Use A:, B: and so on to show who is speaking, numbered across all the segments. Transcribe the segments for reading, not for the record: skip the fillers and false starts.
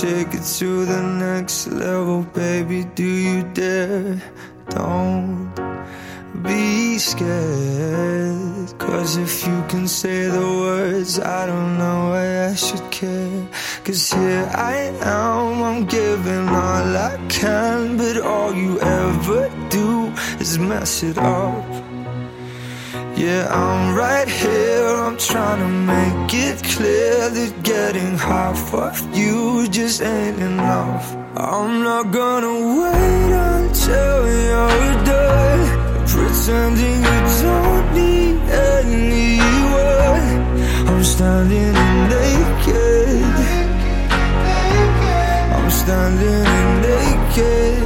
A: take it to the next level, baby, do you dare? Don't be scared, 'cause if you can say the words, I don't know why I should care. 'Cause here I am, I'm giving all I can, but all you ever do is mess it up. Yeah, I'm right here, I'm trying to make it clear that getting half of you just ain't enough. I'm not gonna wait until you're done pretending you don't need anyone. I'm standing naked, I'm standing naked.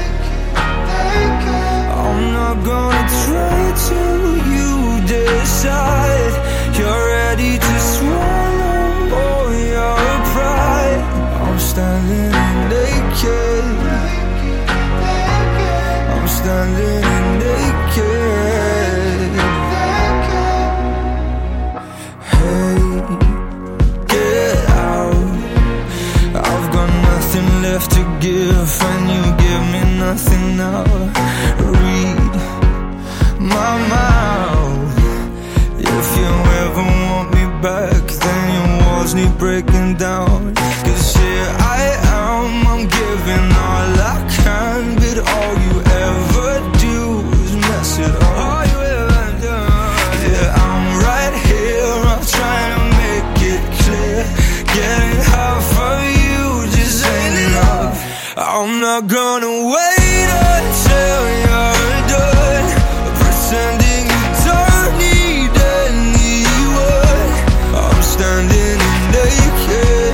A: I'm not gonna try till you decide you're ready to swallow all your pride. I'm standing naked, I'm standing naked. Hey, get out, I've got nothing left to give, and you give me nothing now. Read my mouth, if you ever want me back, then your walls need breaking down. 'Cause here I am, I'm giving all I can, but all you ever do is mess it up. All you ever do. Yeah, I'm right here, I'm trying to make it clear, getting half of you just ain't enough. I'm not gonna wait until you're done pretending you don't need anyone. I'm standing naked,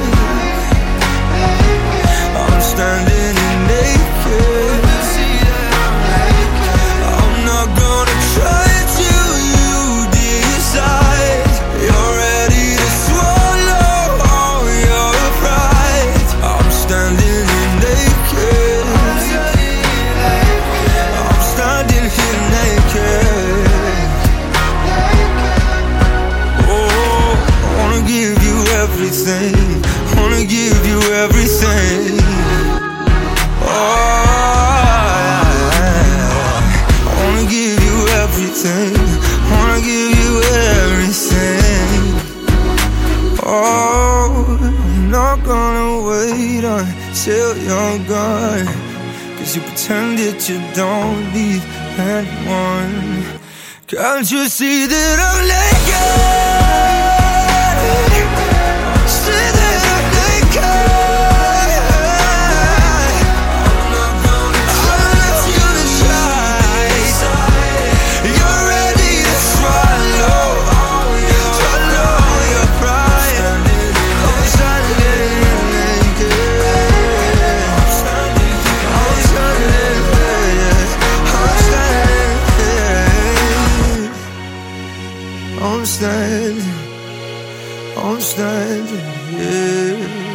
A: I'm standing naked. I'm not gonna try till you decide you're ready to swallow all your pride. I'm standing naked, I'm standing here naked. Oh, I wanna give you everything, wanna give you everything. Oh, I wanna give you everything, wanna give you everything. Oh, I'm not gonna wait until you're gone, 'cause you pretend that you don't need anyone. Can't you see that I'm naked? See that I'm naked. I'm not gonna let you decide you're ready to swallow your pride. I'm standing naked, I'm standing naked, I'm standing, I'm standing, yeah.